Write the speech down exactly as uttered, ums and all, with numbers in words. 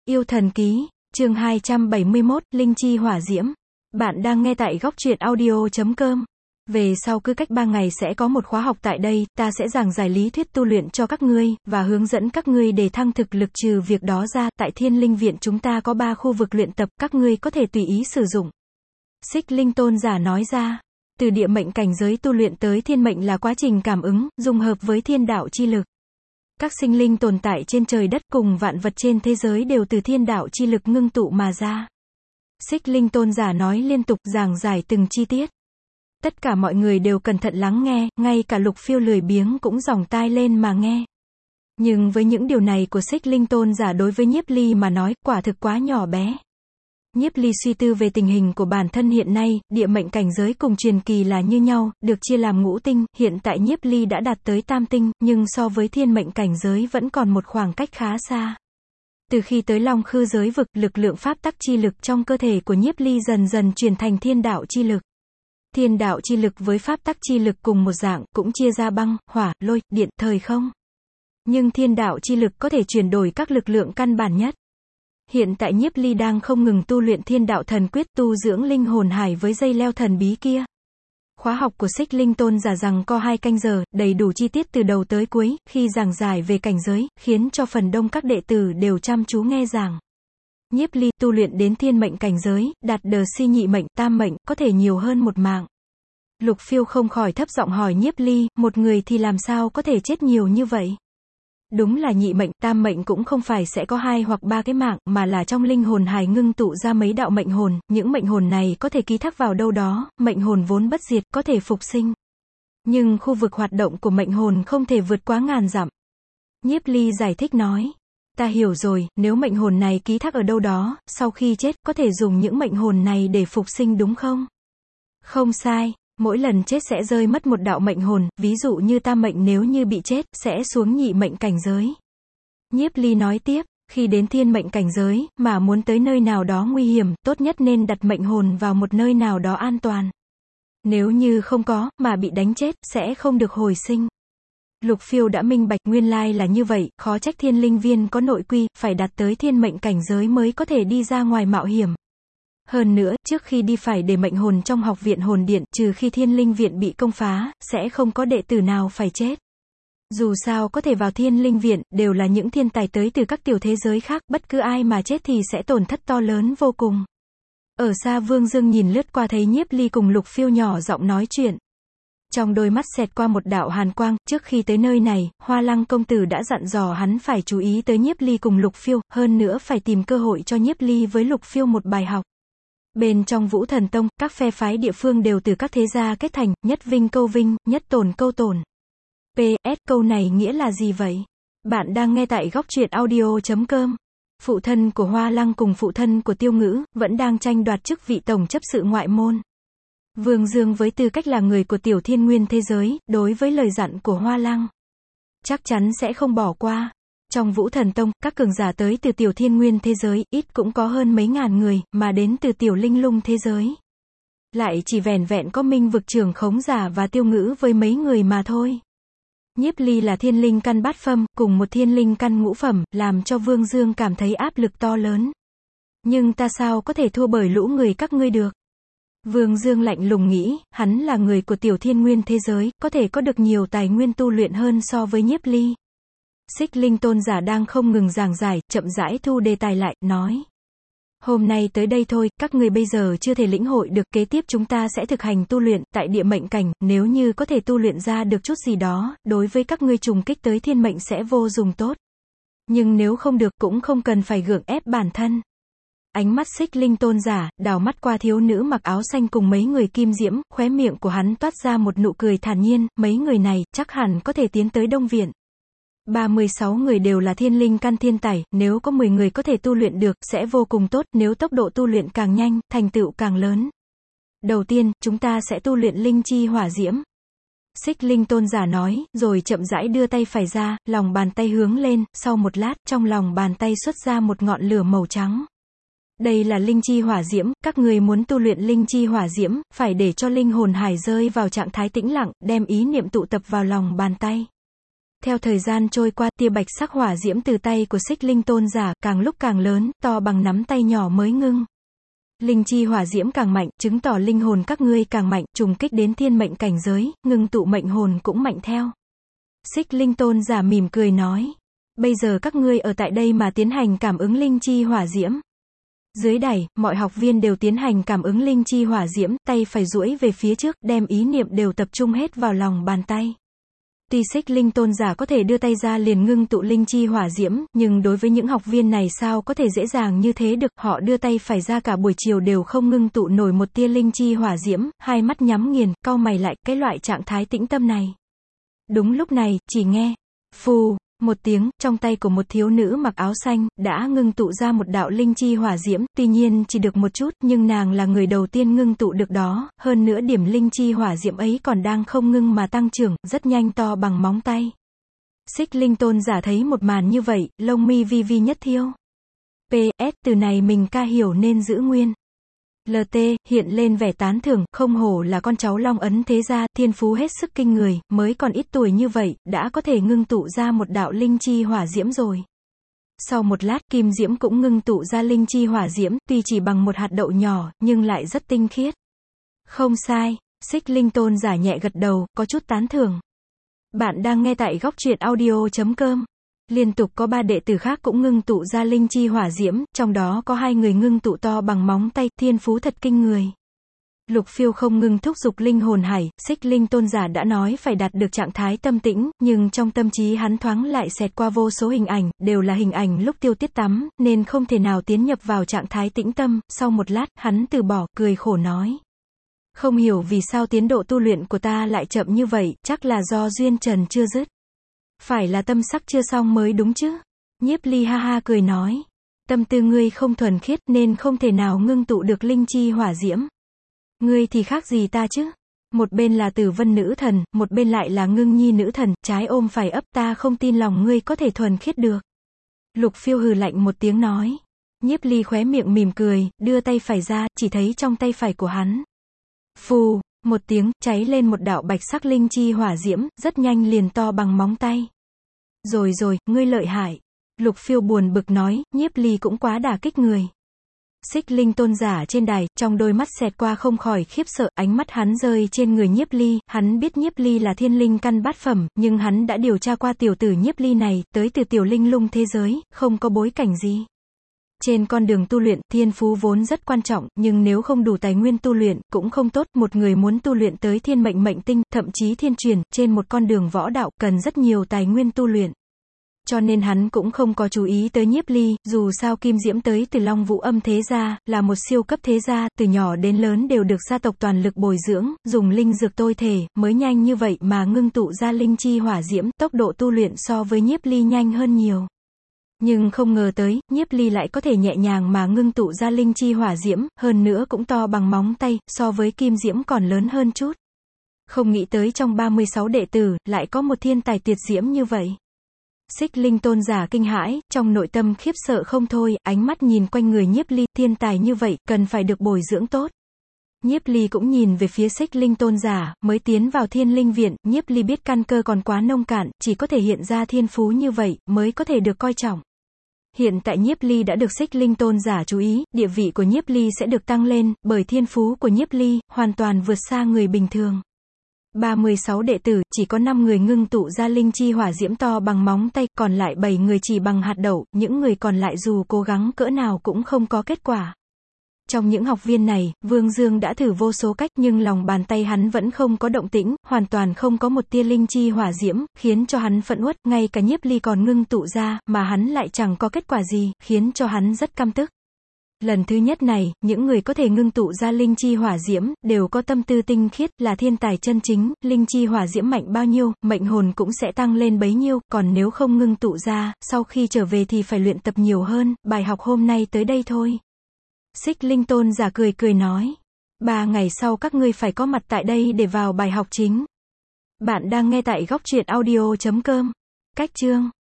Yêu thần ký, chương hai trăm bảy mươi mốt, Linh chi hỏa diễm. Bạn đang nghe tại góc truyện audio chấm com. Về sau cứ cách ba ngày sẽ có một khóa học tại đây, ta sẽ giảng giải lý thuyết tu luyện cho các ngươi, và hướng dẫn các ngươi để thăng thực lực. Trừ việc đó ra, tại Thiên Linh Viện chúng ta có ba khu vực luyện tập, các ngươi có thể tùy ý sử dụng. Xích Linh Tôn giả nói ra. Từ địa mệnh cảnh giới tu luyện tới thiên mệnh là quá trình cảm ứng, dung hợp với thiên đạo chi lực. Các sinh linh tồn tại trên trời đất cùng vạn vật trên thế giới đều từ thiên đạo chi lực ngưng tụ mà ra. Xích Linh Tôn giả nói liên tục giảng giải từng chi tiết. Tất cả mọi người đều cẩn thận lắng nghe, ngay cả Lục Phiêu lười biếng cũng dòng tai lên mà nghe. Nhưng với những điều này của Xích Linh Tôn giả đối với Nhiếp Ly mà nói, quả thực quá nhỏ bé. Nhiếp Ly suy tư về tình hình của bản thân hiện nay, địa mệnh cảnh giới cùng truyền kỳ là như nhau, được chia làm ngũ tinh, hiện tại Nhiếp Ly đã đạt tới tam tinh, nhưng so với thiên mệnh cảnh giới vẫn còn một khoảng cách khá xa. Từ khi tới Long Khư giới vực, lực lượng pháp tắc chi lực trong cơ thể của Nhiếp Ly dần dần chuyển thành thiên đạo chi lực. Thiên đạo chi lực với pháp tắc chi lực cùng một dạng, cũng chia ra băng, hỏa, lôi, điện, thời không. Nhưng thiên đạo chi lực có thể chuyển đổi các lực lượng căn bản nhất. Hiện tại Nhiếp Ly đang không ngừng tu luyện thiên đạo thần quyết, tu dưỡng linh hồn hải với dây leo thần bí kia. Khóa học của Xích Linh Tôn giả rằng có hai canh giờ, đầy đủ chi tiết từ đầu tới cuối, khi giảng giải về cảnh giới, khiến cho phần đông các đệ tử đều chăm chú nghe giảng. Nhiếp Ly tu luyện đến thiên mệnh cảnh giới, đạt đờ si nhị mệnh, tam mệnh, có thể nhiều hơn một mạng. Lục Phiêu không khỏi thấp giọng hỏi Nhiếp Ly, một người thì làm sao có thể chết nhiều như vậy? Đúng là nhị mệnh, tam mệnh cũng không phải sẽ có hai hoặc ba cái mạng, mà là trong linh hồn hài ngưng tụ ra mấy đạo mệnh hồn, những mệnh hồn này có thể ký thác vào đâu đó, mệnh hồn vốn bất diệt, có thể phục sinh. Nhưng khu vực hoạt động của mệnh hồn không thể vượt quá ngàn dặm. Nhiếp Ly giải thích nói, ta hiểu rồi, nếu mệnh hồn này ký thác ở đâu đó, sau khi chết, có thể dùng những mệnh hồn này để phục sinh đúng không? Không sai. Mỗi lần chết sẽ rơi mất một đạo mệnh hồn, ví dụ như tam mệnh nếu như bị chết, sẽ xuống nhị mệnh cảnh giới. Nhiếp Ly nói tiếp, khi đến thiên mệnh cảnh giới, mà muốn tới nơi nào đó nguy hiểm, tốt nhất nên đặt mệnh hồn vào một nơi nào đó an toàn. Nếu như không có, mà bị đánh chết, sẽ không được hồi sinh. Lục Phiêu đã minh bạch nguyên lai là như vậy, khó trách Thiên Linh Viên có nội quy, phải đạt tới thiên mệnh cảnh giới mới có thể đi ra ngoài mạo hiểm. Hơn nữa, trước khi đi phải để mệnh hồn trong học viện hồn điện, trừ khi Thiên Linh Viện bị công phá, sẽ không có đệ tử nào phải chết. Dù sao có thể vào Thiên Linh Viện, đều là những thiên tài tới từ các tiểu thế giới khác, bất cứ ai mà chết thì sẽ tổn thất to lớn vô cùng. Ở xa Vương Dương nhìn lướt qua thấy Nhiếp Ly cùng Lục Phiêu nhỏ giọng nói chuyện. Trong đôi mắt xẹt qua một đạo hàn quang, trước khi tới nơi này, Hoa Lăng công tử đã dặn dò hắn phải chú ý tới Nhiếp Ly cùng Lục Phiêu, hơn nữa phải tìm cơ hội cho Nhiếp Ly với Lục Phiêu một bài học. Bên trong Vũ Thần Tông, các phe phái địa phương đều từ các thế gia kết thành, nhất vinh câu vinh, nhất tổn câu tổn. pê ét câu này nghĩa là gì vậy? Bạn đang nghe tại góc truyện audio chấm com. Phụ thân của Hoa Lăng cùng phụ thân của Tiêu Ngữ, vẫn đang tranh đoạt chức vị tổng chấp sự ngoại môn. Vương Dương với tư cách là người của tiểu thiên nguyên thế giới, đối với lời dặn của Hoa Lăng, chắc chắn sẽ không bỏ qua. Trong Vũ Thần Tông, các cường giả tới từ tiểu thiên nguyên thế giới, ít cũng có hơn mấy ngàn người, mà đến từ tiểu linh lung thế giới. Lại chỉ vẻn vẹn có Minh Vực trưởng khống giả và Tiêu Ngữ với mấy người mà thôi. Nhiếp Ly là thiên linh căn bát phẩm, cùng một thiên linh căn ngũ phẩm, làm cho Vương Dương cảm thấy áp lực to lớn. Nhưng ta sao có thể thua bởi lũ người các ngươi được? Vương Dương lạnh lùng nghĩ, hắn là người của tiểu thiên nguyên thế giới, có thể có được nhiều tài nguyên tu luyện hơn so với Nhiếp Ly. Xích Linh Tôn giả đang không ngừng giảng giải, chậm rãi thu đề tài lại, nói. Hôm nay tới đây thôi, các người bây giờ chưa thể lĩnh hội được, kế tiếp chúng ta sẽ thực hành tu luyện, tại địa mệnh cảnh, nếu như có thể tu luyện ra được chút gì đó, đối với các ngươi trùng kích tới thiên mệnh sẽ vô dùng tốt. Nhưng nếu không được, cũng không cần phải gượng ép bản thân. Ánh mắt Xích Linh Tôn giả, đảo mắt qua thiếu nữ mặc áo xanh cùng mấy người kim diễm, khóe miệng của hắn toát ra một nụ cười thản nhiên, mấy người này, chắc hẳn có thể tiến tới Đông Viện. ba mươi sáu người đều là thiên linh căn thiên tài, nếu có mười người có thể tu luyện được, sẽ vô cùng tốt, nếu tốc độ tu luyện càng nhanh, thành tựu càng lớn. Đầu tiên, chúng ta sẽ tu luyện linh chi hỏa diễm. Xích Linh Tôn giả nói, rồi chậm rãi đưa tay phải ra, lòng bàn tay hướng lên, sau một lát, trong lòng bàn tay xuất ra một ngọn lửa màu trắng. Đây là linh chi hỏa diễm, các người muốn tu luyện linh chi hỏa diễm, phải để cho linh hồn hải rơi vào trạng thái tĩnh lặng, đem ý niệm tụ tập vào lòng bàn tay. Theo thời gian trôi qua, tia bạch sắc hỏa diễm từ tay của Xích Linh Tôn giả, càng lúc càng lớn, to bằng nắm tay nhỏ mới ngưng. Linh chi hỏa diễm càng mạnh, chứng tỏ linh hồn các ngươi càng mạnh, trùng kích đến thiên mệnh cảnh giới, ngưng tụ mệnh hồn cũng mạnh theo. Xích Linh Tôn giả mỉm cười nói. Bây giờ các ngươi ở tại đây mà tiến hành cảm ứng linh chi hỏa diễm. Dưới đài, mọi học viên đều tiến hành cảm ứng linh chi hỏa diễm, tay phải duỗi về phía trước, đem ý niệm đều tập trung hết vào lòng bàn tay. Tuy Xích Linh Tôn giả có thể đưa tay ra liền ngưng tụ linh chi hỏa diễm, nhưng đối với những học viên này sao có thể dễ dàng như thế được, họ đưa tay phải ra cả buổi chiều đều không ngưng tụ nổi một tia linh chi hỏa diễm, hai mắt nhắm nghiền, cau mày lại, cái loại trạng thái tĩnh tâm này. Đúng lúc này, chỉ nghe, phù, một tiếng, trong tay của một thiếu nữ mặc áo xanh, đã ngưng tụ ra một đạo linh chi hỏa diễm, tuy nhiên chỉ được một chút, nhưng nàng là người đầu tiên ngưng tụ được đó, hơn nữa điểm linh chi hỏa diễm ấy còn đang không ngưng mà tăng trưởng, rất nhanh to bằng móng tay. Xích Linh Tôn giả thấy một màn như vậy, lông mi vi vi nhất thiêu. pê ét từ này mình ca hiểu nên giữ nguyên. lờ tê, hiện lên vẻ tán thưởng, không hổ là con cháu Long Ấn thế gia, thiên phú hết sức kinh người, mới còn ít tuổi như vậy, đã có thể ngưng tụ ra một đạo linh chi hỏa diễm rồi. Sau một lát, Kim Diễm cũng ngưng tụ ra linh chi hỏa diễm, tuy chỉ bằng một hạt đậu nhỏ, nhưng lại rất tinh khiết. Không sai, Xích Linh Tôn giả nhẹ gật đầu, có chút tán thưởng. Bạn đang nghe tại góc truyện audio chấm com. Liên tục có ba đệ tử khác cũng ngưng tụ ra linh chi hỏa diễm, trong đó có hai người ngưng tụ to bằng móng tay, thiên phú thật kinh người. Lục Phiêu không ngừng thúc giục linh hồn hải, Xích Linh Tôn giả đã nói phải đạt được trạng thái tâm tĩnh, nhưng trong tâm trí hắn thoáng lại xẹt qua vô số hình ảnh, đều là hình ảnh lúc Tiêu Tiết tắm, nên không thể nào tiến nhập vào trạng thái tĩnh tâm, sau một lát, hắn từ bỏ, cười khổ nói. Không hiểu vì sao tiến độ tu luyện của ta lại chậm như vậy, chắc là do duyên trần chưa dứt. Phải là tâm sắc chưa xong mới đúng chứ? Nhiếp Ly ha ha cười nói. Tâm tư ngươi không thuần khiết nên không thể nào ngưng tụ được linh chi hỏa diễm. Ngươi thì khác gì ta chứ? Một bên là Tử Vân nữ thần, một bên lại là Ngưng Nhi nữ thần, trái ôm phải ấp, ta không tin lòng ngươi có thể thuần khiết được. Lục Phiêu hừ lạnh một tiếng nói. Nhiếp Ly khóe miệng mỉm cười, đưa tay phải ra, chỉ thấy trong tay phải của hắn. Phù, một tiếng, cháy lên một đạo bạch sắc linh chi hỏa diễm, rất nhanh liền to bằng móng tay. Rồi rồi, ngươi lợi hại. Lục Phiêu buồn bực nói, Nhiếp Ly cũng quá đả kích người. Xích Linh Tôn giả trên đài, trong đôi mắt xẹt qua không khỏi khiếp sợ, ánh mắt hắn rơi trên người Nhiếp Ly, hắn biết Nhiếp Ly là thiên linh căn bát phẩm, nhưng hắn đã điều tra qua tiểu tử Nhiếp Ly này, tới từ tiểu linh lung thế giới, không có bối cảnh gì. Trên con đường tu luyện, thiên phú vốn rất quan trọng, nhưng nếu không đủ tài nguyên tu luyện, cũng không tốt, một người muốn tu luyện tới thiên mệnh mệnh tinh, thậm chí thiên truyền, trên một con đường võ đạo, cần rất nhiều tài nguyên tu luyện. Cho nên hắn cũng không có chú ý tới Nhiếp Ly, dù sao Kim Diễm tới từ Long Vũ Âm thế gia, là một siêu cấp thế gia, từ nhỏ đến lớn đều được gia tộc toàn lực bồi dưỡng, dùng linh dược tôi thể, mới nhanh như vậy mà ngưng tụ ra linh chi hỏa diễm, tốc độ tu luyện so với Nhiếp Ly nhanh hơn nhiều. Nhưng không ngờ tới, Nhiếp Ly lại có thể nhẹ nhàng mà ngưng tụ ra linh chi hỏa diễm, hơn nữa cũng to bằng móng tay, so với Kim Diễm còn lớn hơn chút. Không nghĩ tới trong ba mươi sáu đệ tử, lại có một thiên tài tuyệt diễm như vậy. Xích Linh Tôn giả kinh hãi, trong nội tâm khiếp sợ không thôi, ánh mắt nhìn quanh người Nhiếp Ly, thiên tài như vậy, cần phải được bồi dưỡng tốt. Nhiếp Ly cũng nhìn về phía Xích Linh Tôn giả, mới tiến vào Thiên Linh Viện, Nhiếp Ly biết căn cơ còn quá nông cạn, chỉ có thể hiện ra thiên phú như vậy, mới có thể được coi trọng. Hiện tại Nhiếp Ly đã được Xích Linh Tôn giả chú ý, địa vị của Nhiếp Ly sẽ được tăng lên, bởi thiên phú của Nhiếp Ly, hoàn toàn vượt xa người bình thường. ba mươi sáu đệ tử, chỉ có năm người ngưng tụ ra linh chi hỏa diễm to bằng móng tay, còn lại bảy người chỉ bằng hạt đậu, những người còn lại dù cố gắng cỡ nào cũng không có kết quả. Trong những học viên này, Vương Dương đã thử vô số cách nhưng lòng bàn tay hắn vẫn không có động tĩnh, hoàn toàn không có một tia linh chi hỏa diễm, khiến cho hắn phẫn uất, ngay cả Nhiếp Ly còn ngưng tụ ra, mà hắn lại chẳng có kết quả gì, khiến cho hắn rất căm tức. Lần thứ nhất này, những người có thể ngưng tụ ra linh chi hỏa diễm, đều có tâm tư tinh khiết, là thiên tài chân chính, linh chi hỏa diễm mạnh bao nhiêu, mệnh hồn cũng sẽ tăng lên bấy nhiêu, còn nếu không ngưng tụ ra, sau khi trở về thì phải luyện tập nhiều hơn, bài học hôm nay tới đây thôi. Xích Linh Tôn giả cười cười nói, ba ngày sau các ngươi phải có mặt tại đây để vào bài học chính. Bạn đang nghe tại góc truyện audio chấm com. Cách chương